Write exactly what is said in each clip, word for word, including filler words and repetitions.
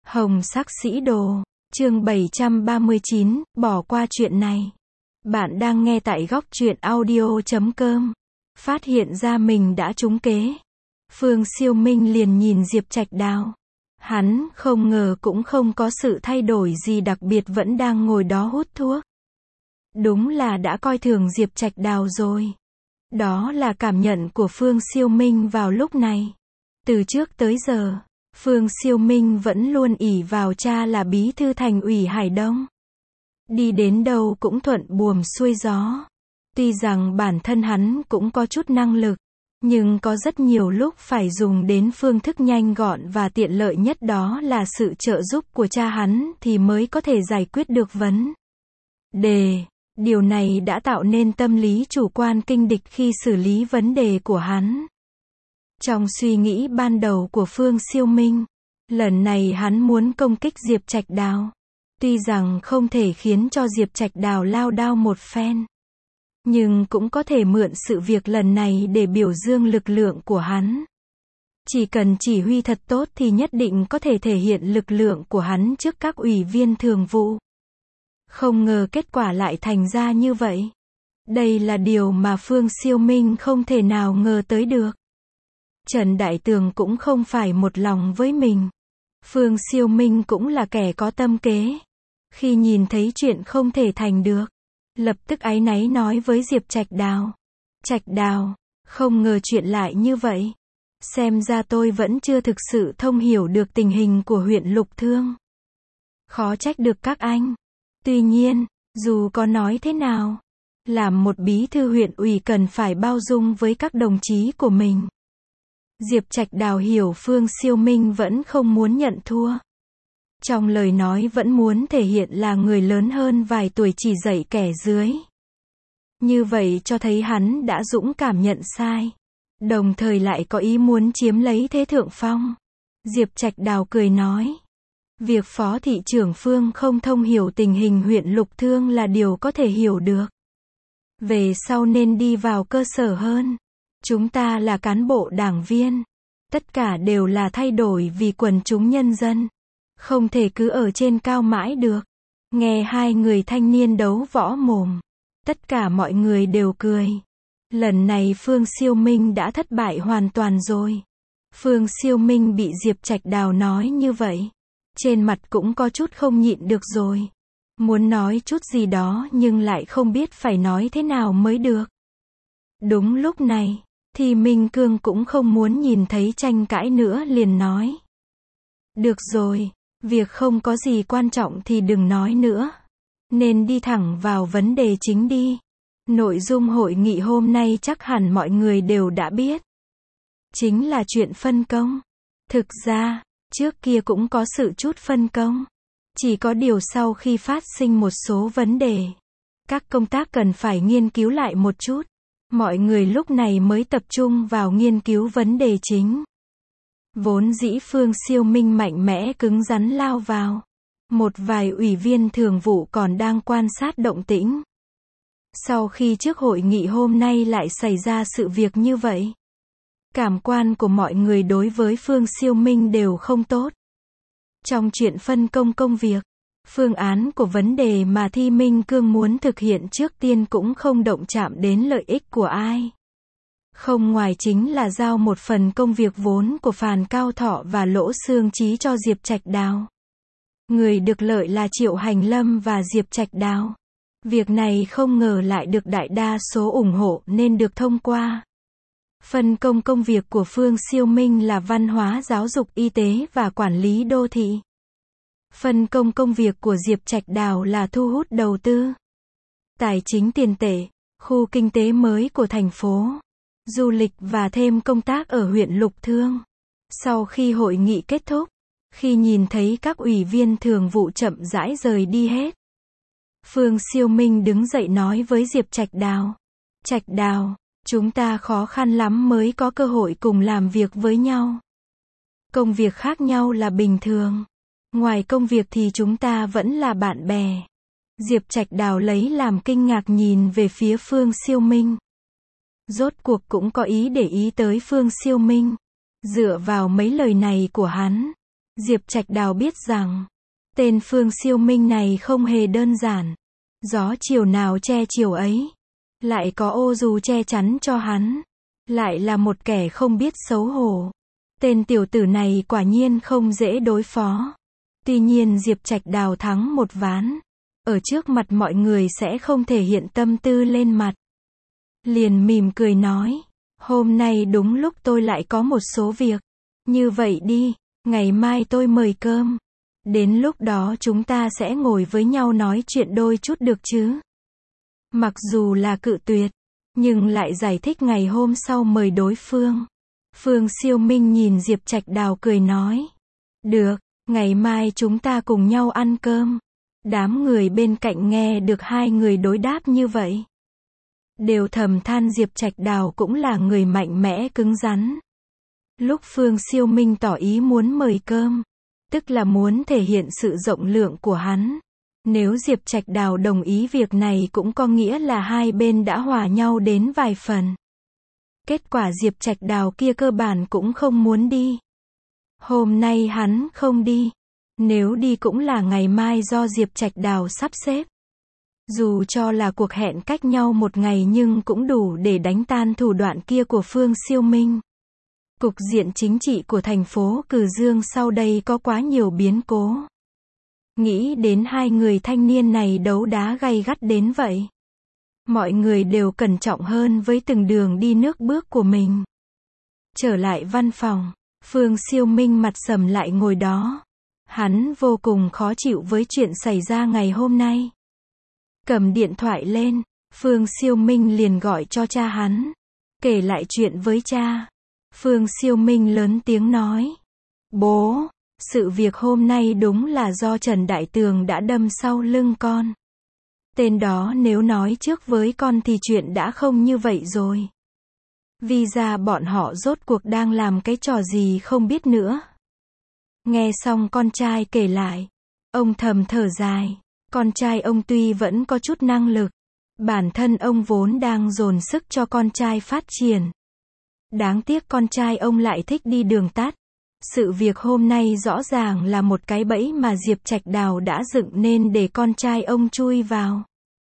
Hồng sắc sĩ đồ, chương bảy trăm ba mươi chín, bỏ qua chuyện này. Bạn đang nghe tại góc truyện audio chấm com. Phát hiện ra mình đã trúng kế. Phương Siêu Minh liền nhìn Diệp Trạch Đào. Hắn không ngờ cũng không có sự thay đổi gì đặc biệt, vẫn đang ngồi đó hút thuốc. Đúng là đã coi thường Diệp Trạch Đào rồi. Đó là cảm nhận của Phương Siêu Minh vào lúc này. Từ trước tới giờ, Phương Siêu Minh vẫn luôn ỷ vào cha là bí thư thành ủy Hải Đông. Đi đến đâu cũng thuận buồm xuôi gió. Tuy rằng bản thân hắn cũng có chút năng lực, nhưng có rất nhiều lúc phải dùng đến phương thức nhanh gọn và tiện lợi nhất, đó là sự trợ giúp của cha hắn thì mới có thể giải quyết được vấn đề. Điều này đã tạo nên tâm lý chủ quan kinh địch khi xử lý vấn đề của hắn. Trong suy nghĩ ban đầu của Phương Siêu Minh, lần này hắn muốn công kích Diệp Trạch Đào. Tuy rằng không thể khiến cho Diệp Trạch Đào lao đao một phen, nhưng cũng có thể mượn sự việc lần này để biểu dương lực lượng của hắn. Chỉ cần chỉ huy thật tốt thì nhất định có thể thể hiện lực lượng của hắn trước các ủy viên thường vụ. Không ngờ kết quả lại thành ra như vậy. Đây là điều mà Phương Siêu Minh không thể nào ngờ tới được. Trần Đại Tường cũng không phải một lòng với mình. Phương Siêu Minh cũng là kẻ có tâm kế. Khi nhìn thấy chuyện không thể thành được, lập tức áy náy nói với Diệp Trạch Đào. Trạch Đào, không ngờ chuyện lại như vậy. Xem ra tôi vẫn chưa thực sự thông hiểu được tình hình của huyện Lục Thương. Khó trách được các anh. Tuy nhiên, dù có nói thế nào, làm một bí thư huyện ủy cần phải bao dung với các đồng chí của mình. Diệp Trạch Đào hiểu Phương Siêu Minh vẫn không muốn nhận thua. Trong lời nói vẫn muốn thể hiện là người lớn hơn vài tuổi chỉ dạy kẻ dưới. Như vậy cho thấy hắn đã dũng cảm nhận sai, đồng thời lại có ý muốn chiếm lấy thế thượng phong. Diệp Trạch Đào cười nói, việc Phó thị trưởng Phương không thông hiểu tình hình huyện Lục Thương là điều có thể hiểu được. Về sau nên đi vào cơ sở hơn. Chúng ta là cán bộ đảng viên. Tất cả đều là thay đổi vì quần chúng nhân dân. Không thể cứ ở trên cao mãi được. Nghe hai người thanh niên đấu võ mồm, tất cả mọi người đều cười. Lần này Phương Siêu Minh đã thất bại hoàn toàn rồi. Phương Siêu Minh bị Diệp Trạch Đào nói như vậy, trên mặt cũng có chút không nhịn được rồi. Muốn nói chút gì đó nhưng lại không biết phải nói thế nào mới được. Đúng lúc này, thì Minh Cương cũng không muốn nhìn thấy tranh cãi nữa, liền nói. Được rồi, việc không có gì quan trọng thì đừng nói nữa. Nên đi thẳng vào vấn đề chính đi. Nội dung hội nghị hôm nay chắc hẳn mọi người đều đã biết. Chính là chuyện phân công. Thực ra, trước kia cũng có sự chút phân công. Chỉ có điều sau khi phát sinh một số vấn đề, các công tác cần phải nghiên cứu lại một chút. Mọi người lúc này mới tập trung vào nghiên cứu vấn đề chính. Vốn dĩ Phương Siêu Minh mạnh mẽ cứng rắn lao vào. Một vài ủy viên thường vụ còn đang quan sát động tĩnh. Sau khi trước hội nghị hôm nay lại xảy ra sự việc như vậy, cảm quan của mọi người đối với Phương Siêu Minh đều không tốt. Trong chuyện phân công công việc, phương án của vấn đề mà Thi Minh Cương muốn thực hiện trước tiên cũng không động chạm đến lợi ích của ai. Không ngoài chính là giao một phần công việc vốn của Phàn Cao Thọ và Lỗ Xương Chí cho Diệp Trạch Đào. Người được lợi là Triệu Hành Lâm và Diệp Trạch Đào. Việc này không ngờ lại được đại đa số ủng hộ nên được thông qua. Phân công công việc của Phương Siêu Minh là văn hóa, giáo dục, y tế và quản lý đô thị. Phân công công việc của Diệp Trạch Đào là thu hút đầu tư, tài chính tiền tệ, khu kinh tế mới của thành phố, du lịch và thêm công tác ở huyện Lục Thương. Sau khi hội nghị kết thúc, khi nhìn thấy các ủy viên thường vụ chậm rãi rời đi hết, Phương Siêu Minh đứng dậy nói với Diệp Trạch Đào. Trạch Đào, chúng ta khó khăn lắm mới có cơ hội cùng làm việc với nhau. Công việc khác nhau là bình thường. Ngoài công việc thì chúng ta vẫn là bạn bè. Diệp Trạch Đào lấy làm kinh ngạc nhìn về phía Phương Siêu Minh. Rốt cuộc cũng có ý để ý tới Phương Siêu Minh. Dựa vào mấy lời này của hắn, Diệp Trạch Đào biết rằng, tên Phương Siêu Minh này không hề đơn giản. Gió chiều nào che chiều ấy. Lại có ô dù che chắn cho hắn. Lại là một kẻ không biết xấu hổ. Tên tiểu tử này quả nhiên không dễ đối phó. Tuy nhiên Diệp Trạch Đào thắng một ván. Ở trước mặt mọi người sẽ không thể hiện tâm tư lên mặt. Liền mỉm cười nói. Hôm nay đúng lúc tôi lại có một số việc. Như vậy đi, ngày mai tôi mời cơm. Đến lúc đó chúng ta sẽ ngồi với nhau nói chuyện đôi chút được chứ? Mặc dù là cự tuyệt, nhưng lại giải thích ngày hôm sau mời đối phương. Phương Siêu Minh nhìn Diệp Trạch Đào cười nói. Được, ngày mai chúng ta cùng nhau ăn cơm. Đám người bên cạnh nghe được hai người đối đáp như vậy. Đều thầm than Diệp Trạch Đào cũng là người mạnh mẽ cứng rắn. Lúc Phương Siêu Minh tỏ ý muốn mời cơm, tức là muốn thể hiện sự rộng lượng của hắn. Nếu Diệp Trạch Đào đồng ý việc này cũng có nghĩa là hai bên đã hòa nhau đến vài phần. Kết quả Diệp Trạch Đào kia cơ bản cũng không muốn đi. Hôm nay hắn không đi. Nếu đi cũng là ngày mai do Diệp Trạch Đào sắp xếp. Dù cho là cuộc hẹn cách nhau một ngày nhưng cũng đủ để đánh tan thủ đoạn kia của Phương Siêu Minh. Cục diện chính trị của thành phố Cừ Dương sau đây có quá nhiều biến cố. Nghĩ đến hai người thanh niên này đấu đá gay gắt đến vậy. Mọi người đều cẩn trọng hơn với từng đường đi nước bước của mình. Trở lại văn phòng, Phương Siêu Minh mặt sầm lại ngồi đó. Hắn vô cùng khó chịu với chuyện xảy ra ngày hôm nay. Cầm điện thoại lên, Phương Siêu Minh liền gọi cho cha hắn. Kể lại chuyện với cha. Phương Siêu Minh lớn tiếng nói. Bố, sự việc hôm nay đúng là do Trần Đại Tường đã đâm sau lưng con. Tên đó nếu nói trước với con thì chuyện đã không như vậy rồi. Vì ra bọn họ rốt cuộc đang làm cái trò gì không biết nữa. Nghe xong con trai kể lại, ông thầm thở dài. Con trai ông tuy vẫn có chút năng lực, bản thân ông vốn đang dồn sức cho con trai phát triển. Đáng tiếc con trai ông lại thích đi đường tắt. Sự việc hôm nay rõ ràng là một cái bẫy mà Diệp Trạch Đào đã dựng nên để con trai ông chui vào.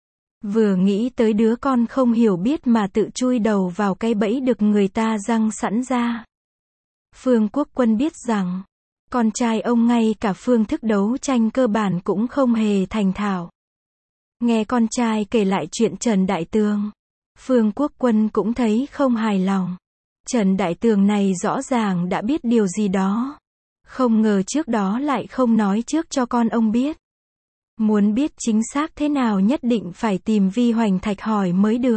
Vừa nghĩ tới đứa con không hiểu biết mà tự chui đầu vào cái bẫy được người ta giăng sẵn ra. Phương Quốc Quân biết rằng, con trai ông ngay cả phương thức đấu tranh cơ bản cũng không hề thành thạo. Nghe con trai kể lại chuyện Trần Đại Tường, Phương Quốc Quân cũng thấy không hài lòng. Trần Đại Tường này rõ ràng đã biết điều gì đó. Không ngờ trước đó lại không nói trước cho con ông biết. Muốn biết chính xác thế nào nhất định phải tìm Vi Hoành Thạch hỏi mới được.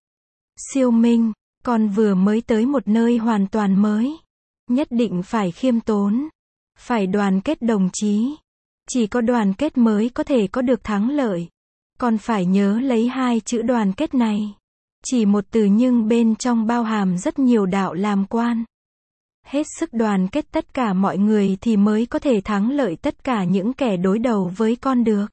Siêu Minh, con vừa mới tới một nơi hoàn toàn mới. Nhất định phải khiêm tốn. Phải đoàn kết đồng chí. Chỉ có đoàn kết mới có thể có được thắng lợi. Con phải nhớ lấy hai chữ đoàn kết này. Chỉ một từ nhưng bên trong bao hàm rất nhiều đạo làm quan. Hết sức đoàn kết tất cả mọi người thì mới có thể thắng lợi tất cả những kẻ đối đầu với con được.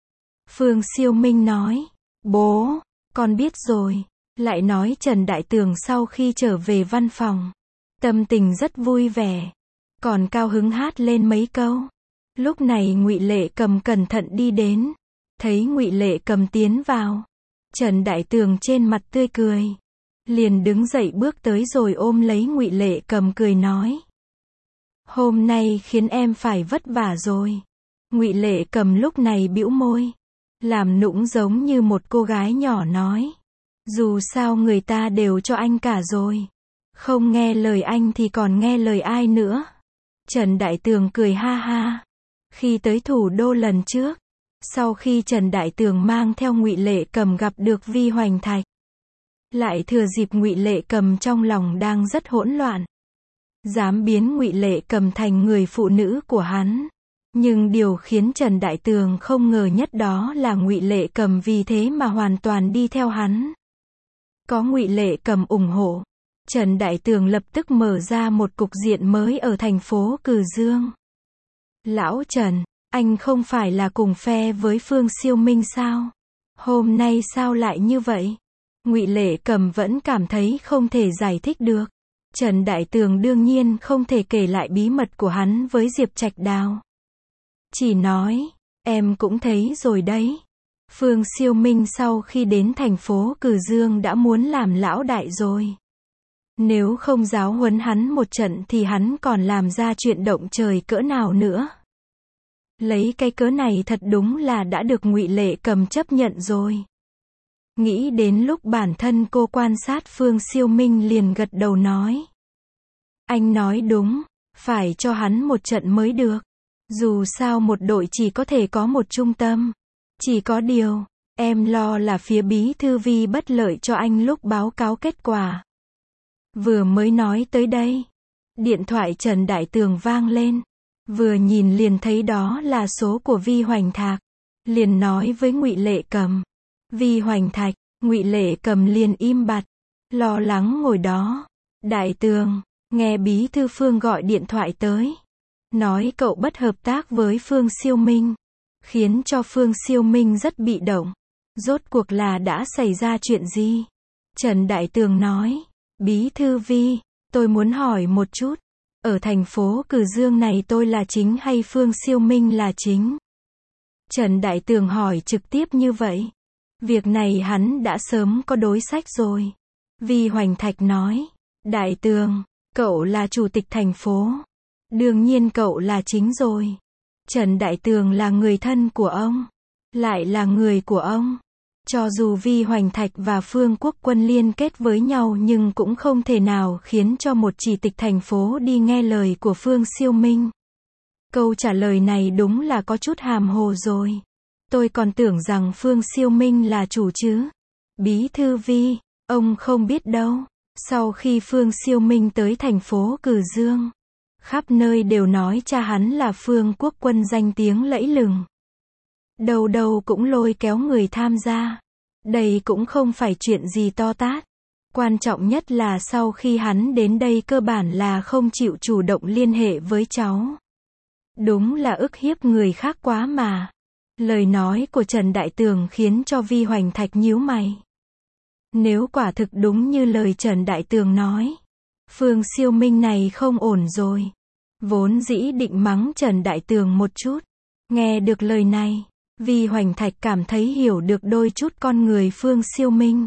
Phương Siêu Minh nói. Bố, con biết rồi. Lại nói Trần Đại Tường sau khi trở về văn phòng. Tâm tình rất vui vẻ. Còn cao hứng hát lên mấy câu. Lúc này Ngụy Lệ Cầm cẩn thận đi đến. Thấy Ngụy Lệ Cầm tiến vào. Trần Đại Tường trên mặt tươi cười. Liền đứng dậy bước tới rồi ôm lấy Ngụy Lệ Cầm cười nói. Hôm nay khiến em phải vất vả rồi. Ngụy Lệ Cầm lúc này bĩu môi. Làm nũng giống như một cô gái nhỏ nói. Dù sao người ta đều cho anh cả rồi. Không nghe lời anh thì còn nghe lời ai nữa. Trần Đại Tường cười ha ha. Khi tới thủ đô lần trước. Sau khi Trần Đại Tường mang theo Ngụy Lệ Cầm gặp được Vi Hoành Thạch. Lại thừa dịp Ngụy Lệ Cầm trong lòng đang rất hỗn loạn. Dám biến Ngụy Lệ Cầm thành người phụ nữ của hắn. Nhưng điều khiến Trần Đại Tường không ngờ nhất đó là Ngụy Lệ Cầm vì thế mà hoàn toàn đi theo hắn. Có Ngụy Lệ Cầm ủng hộ, Trần Đại Tường lập tức mở ra một cục diện mới ở thành phố Cừ Dương. Lão Trần, anh không phải là cùng phe với Phương Siêu Minh sao? Hôm nay sao lại như vậy? Ngụy Lệ Cầm vẫn cảm thấy không thể giải thích được. Trần Đại Tường đương nhiên không thể kể lại bí mật của hắn với Diệp Trạch Đào. Chỉ nói, em cũng thấy rồi đấy. Phương Siêu Minh sau khi đến thành phố Cử Dương đã muốn làm lão đại rồi. Nếu không giáo huấn hắn một trận thì hắn còn làm ra chuyện động trời cỡ nào nữa. Lấy cái cớ này thật đúng là đã được Ngụy Lệ Cầm chấp nhận rồi. Nghĩ đến lúc bản thân cô quan sát Phương Siêu Minh liền gật đầu nói. Anh nói đúng, phải cho hắn một trận mới được. Dù sao một đội chỉ có thể có một trung tâm. Chỉ có điều, em lo là phía bí thư Vi bất lợi cho anh lúc báo cáo kết quả. Vừa mới nói tới đây, điện thoại Trần Đại Tường vang lên. Vừa nhìn liền thấy đó là số của Vi Hoành Thạc. Liền nói với Ngụy Lệ Cầm. Vi Hoành Thạch, Ngụy Lệ Cầm liền im bặt, lo lắng ngồi đó. Đại Tường, nghe bí thư Phương gọi điện thoại tới. Nói cậu bất hợp tác với Phương Siêu Minh. Khiến cho Phương Siêu Minh rất bị động. Rốt cuộc là đã xảy ra chuyện gì? Trần Đại Tường nói. Bí thư Vi, tôi muốn hỏi một chút. Ở thành phố Cử Dương này tôi là chính hay Phương Siêu Minh là chính? Trần Đại Tường hỏi trực tiếp như vậy. Việc này hắn đã sớm có đối sách rồi. Vi Hoành Thạch nói. Đại Tường, cậu là chủ tịch thành phố. Đương nhiên cậu là chính rồi. Trần Đại Tường là người thân của ông. Lại là người của ông. Cho dù Vi Hoành Thạch và Phương Quốc Quân liên kết với nhau nhưng cũng không thể nào khiến cho một chỉ tịch thành phố đi nghe lời của Phương Siêu Minh. Câu trả lời này đúng là có chút hàm hồ rồi. Tôi còn tưởng rằng Phương Siêu Minh là chủ chứ. Bí thư Vi, ông không biết đâu. Sau khi Phương Siêu Minh tới thành phố Cử Dương, khắp nơi đều nói cha hắn là Phương Quốc Quân danh tiếng lẫy lừng. Đầu đầu cũng lôi kéo người tham gia. Đây cũng không phải chuyện gì to tát. Quan trọng nhất là sau khi hắn đến đây cơ bản là không chịu chủ động liên hệ với cháu. Đúng là ức hiếp người khác quá mà. Lời nói của Trần Đại Tường khiến cho Vi Hoành Thạch nhíu mày. Nếu quả thực đúng như lời Trần Đại Tường nói, Phương Siêu Minh này không ổn rồi. Vốn dĩ định mắng Trần Đại Tường một chút. Nghe được lời này, Vi Hoành Thạch cảm thấy hiểu được đôi chút con người Phương Siêu Minh.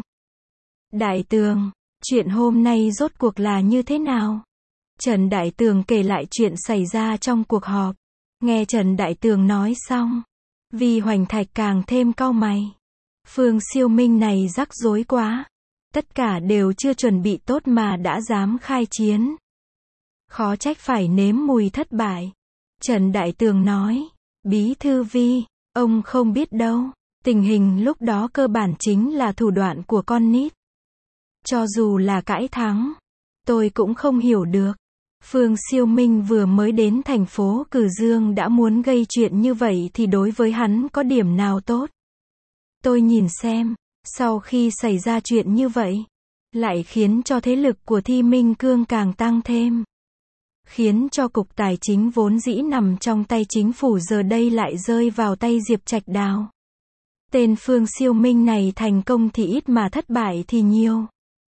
Đại Tường, chuyện hôm nay rốt cuộc là như thế nào? Trần Đại Tường kể lại chuyện xảy ra trong cuộc họp. Nghe Trần Đại Tường nói xong, Vi Hoành Thạch càng thêm cau mày. Phương Siêu Minh này rắc rối quá. Tất cả đều chưa chuẩn bị tốt mà đã dám khai chiến. Khó trách phải nếm mùi thất bại. Trần Đại Tường nói. Bí thư Vi, ông không biết đâu. Tình hình lúc đó cơ bản chính là thủ đoạn của con nít. Cho dù là cãi thắng, tôi cũng không hiểu được. Phương Siêu Minh vừa mới đến thành phố Cử Dương đã muốn gây chuyện như vậy thì đối với hắn có điểm nào tốt? Tôi nhìn xem, sau khi xảy ra chuyện như vậy, lại khiến cho thế lực của Thi Minh Cương càng tăng thêm. Khiến cho cục tài chính vốn dĩ nằm trong tay chính phủ giờ đây lại rơi vào tay Diệp Trạch Đào. Tên Phương Siêu Minh này thành công thì ít mà thất bại thì nhiều.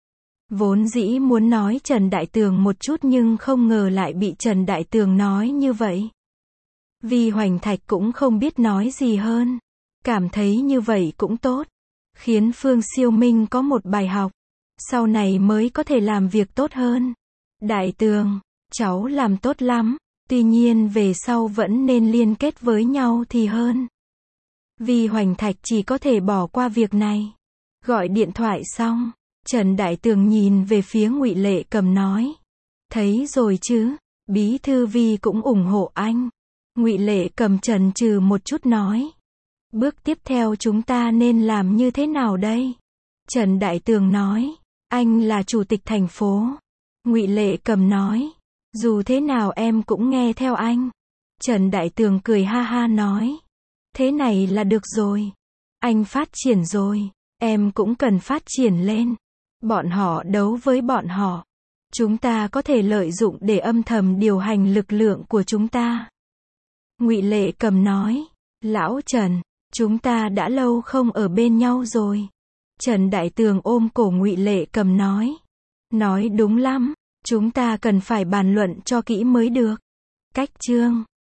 Vốn dĩ muốn nói Trần Đại Tường một chút nhưng không ngờ lại bị Trần Đại Tường nói như vậy. Vi Hoành Thạch cũng không biết nói gì hơn. Cảm thấy như vậy cũng tốt. Khiến Phương Siêu Minh có một bài học. Sau này mới có thể làm việc tốt hơn. Đại Tường, cháu làm tốt lắm. Tuy nhiên về sau vẫn nên liên kết với nhau thì hơn. Vi Hoành Thạch chỉ có thể bỏ qua việc này. Gọi điện thoại xong, Trần Đại Tường nhìn về phía Ngụy Lệ Cầm nói. Thấy rồi chứ, Bí thư Vi cũng ủng hộ anh. Ngụy Lệ Cầm chần chừ một chút nói. Bước tiếp theo chúng ta nên làm như thế nào đây? Trần Đại Tường nói. Anh là chủ tịch thành phố. Ngụy Lệ Cầm nói. Dù thế nào em cũng nghe theo anh. Trần Đại Tường cười ha ha nói. Thế này là được rồi. Anh phát triển rồi, em cũng cần phát triển lên. Bọn họ đấu với bọn họ. Chúng ta có thể lợi dụng để âm thầm điều hành lực lượng của chúng ta. Ngụy Lệ Cầm nói. Lão Trần, chúng ta đã lâu không ở bên nhau rồi. Trần Đại Tường ôm cổ Ngụy Lệ Cầm nói. Nói đúng lắm, Chúng ta cần phải bàn luận cho kỹ mới được. Cách chương